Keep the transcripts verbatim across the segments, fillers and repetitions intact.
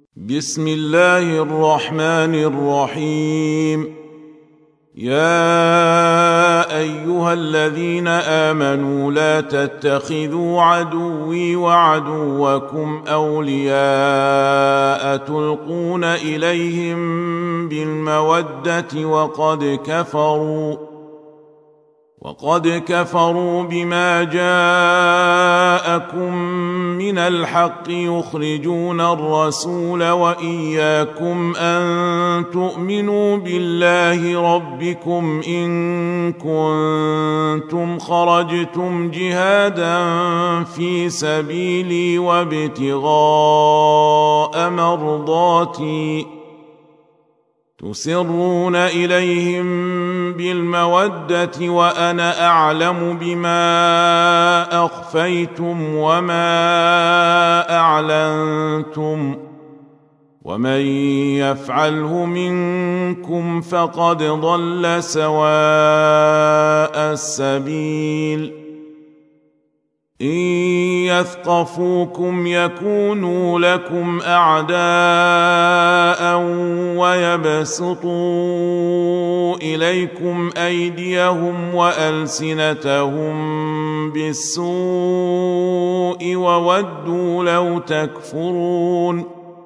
بسم الله الرحمن الرحيم. يا أيها الذين آمنوا لا تتخذوا عدوي وعدوكم أولياء تلقون إليهم بالمودة وقد كفروا وقد كفروا بما جاءكم من الحق يخرجون الرسول وإياكم أن تؤمنوا بالله ربكم إن كنتم خرجتم جهادا في سبيلي وابتغاء مرضاتي تسرون إليهم بالمودة وأنا أعلم بما أخفيتم وما أعلنتم ومن يفعله منكم فقد ضل سواء السبيل. إن يثقفوكم يكونوا لكم أعداء ويبسطوا إليكم أيديهم وألسنتهم بالسوء وودوا لو تكفرون.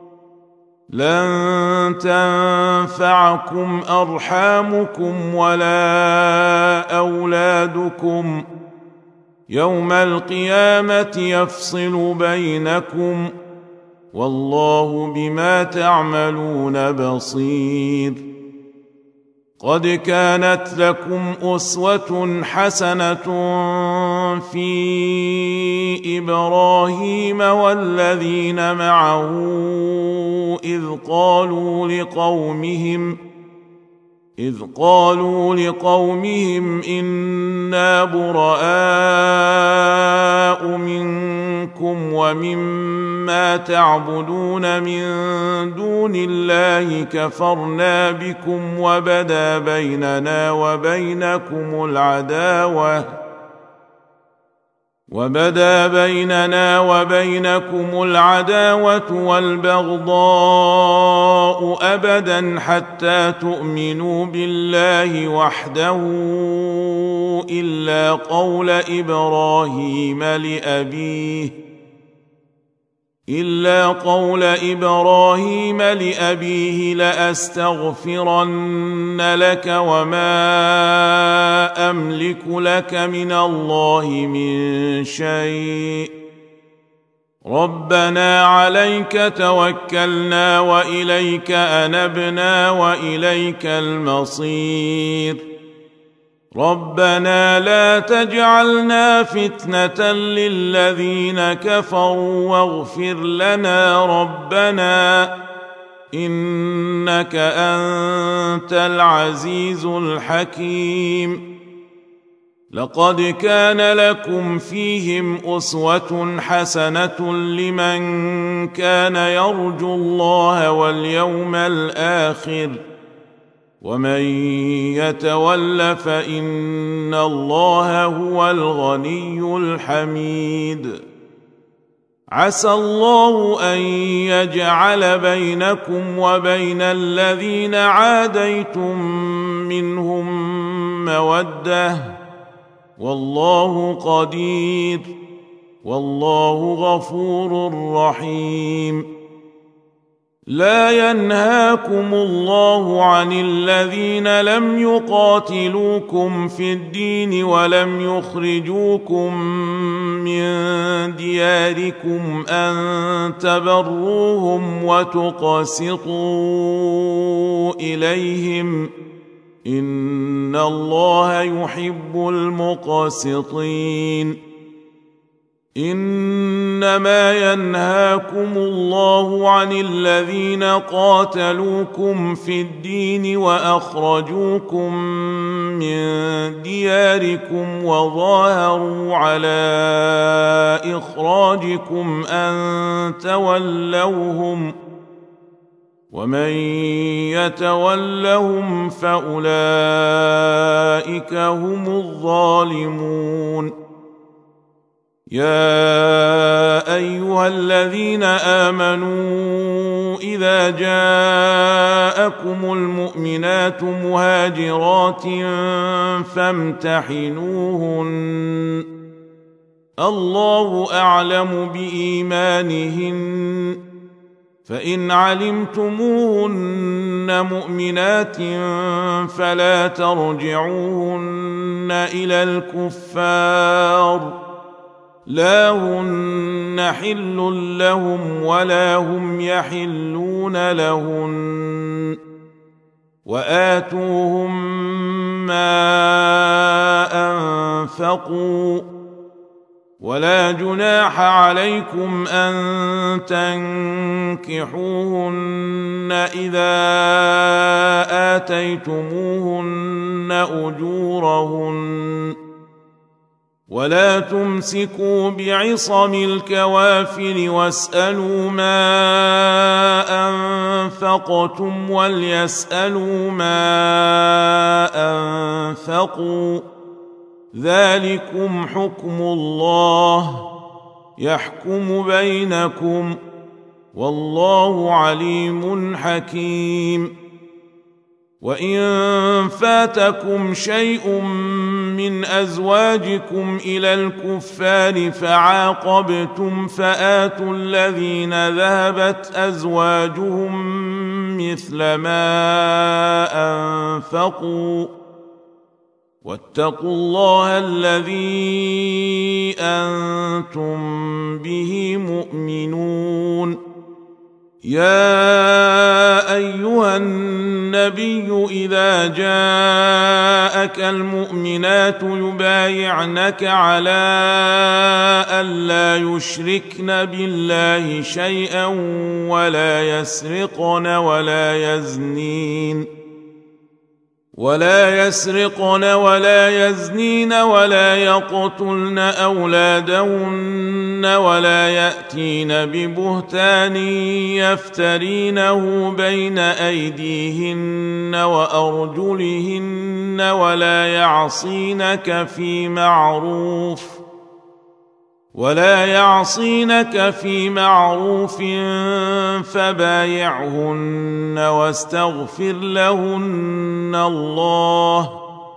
لن تنفعكم أرحامكم ولا أولادكم يوم القيامة يفصل بينكم والله بما تعملون بصير. قد كانت لكم أسوة حسنة في إبراهيم والذين معه إذ قالوا لقومهم إذ قالوا لقومهم إنا براء منكم ومما تعبدون من دون الله كفرنا بكم وبدا بيننا وبينكم العداوة وبدا بيننا وبينكم العداوة والبغضاء أبدا حتى تؤمنوا بالله وحده إلا قول إبراهيم لأبيه إلا قول إبراهيم لأبيه لأستغفرن لك وما أملك لك من الله من شيء ربنا عليك توكلنا وإليك أنبنا وإليك المصير. ربنا لا تجعلنا فتنة للذين كفروا واغفر لنا ربنا إنك أنت العزيز الحكيم. لقد كان لكم فيهم أسوة حسنة لمن كان يرجو الله واليوم الآخر ومن يتول فإن الله هو الغني الحميد. عسى الله أن يجعل بينكم وبين الذين عاديتم منهم مودة والله قدير والله غفور رحيم. لا ينهاكم الله عن الذين لم يقاتلوكم في الدين ولم يخرجوكم من دياركم أن تبروهم وتقسطوا إليهم إن الله يحب المقسطين. إنما ينهاكم الله عن الذين قاتلوكم في الدين وأخرجوكم من دياركم وظاهروا على إخراجكم أن تولوهم ومن يتولهم فأولئك هم الظالمون. يا أيها الذين آمنوا إذا إذا جاءكم المؤمنات مهاجرات فامتحنوهن الله أعلم بإيمانهن فإن علمتموهن مؤمنات فلا ترجعوهن إلى الكفار لا هن حل لهم ولا هم يحلون لهن وآتوهم ما أنفقوا ولا جناح عليكم أن تنكحوهن إذا آتيتموهن أجورهن ولا تمسكوا بعصم الكوافر واسألوا ما أنفقتم وليسألوا ما أنفقوا ذلكم حكم الله يحكم بينكم والله عليم حكيم وإن فاتكم شيء من أزواجكم إلى الكفار فعاقبتم فآتوا الذين ذهبت أزواجهم مثل ما أنفقوا واتقوا الله الذي أنتم به مؤمنون يا أيها النبي إذا جاءك المؤمنات يبايعنك على ألا يشركن بالله شيئا ولا يسرقن ولا يزنين ولا يسرقن ولا يزنين ولا يقتلن أولادهن ولا يأتين ببهتان يفترينه بين أيديهن وأرجلهن ولا يعصينك في معروف ولا يعصينك في معروف فبايعهن واستغفر لهن الله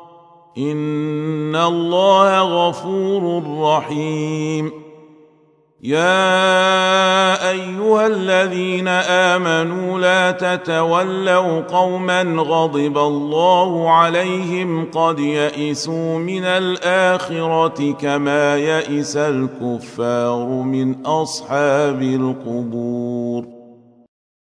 إن الله غفور رحيم يا أيها الذين آمنوا لا تتولوا قوما غضب الله عليهم قد يئسوا من الآخرة كما يئس الكفار من أصحاب القبور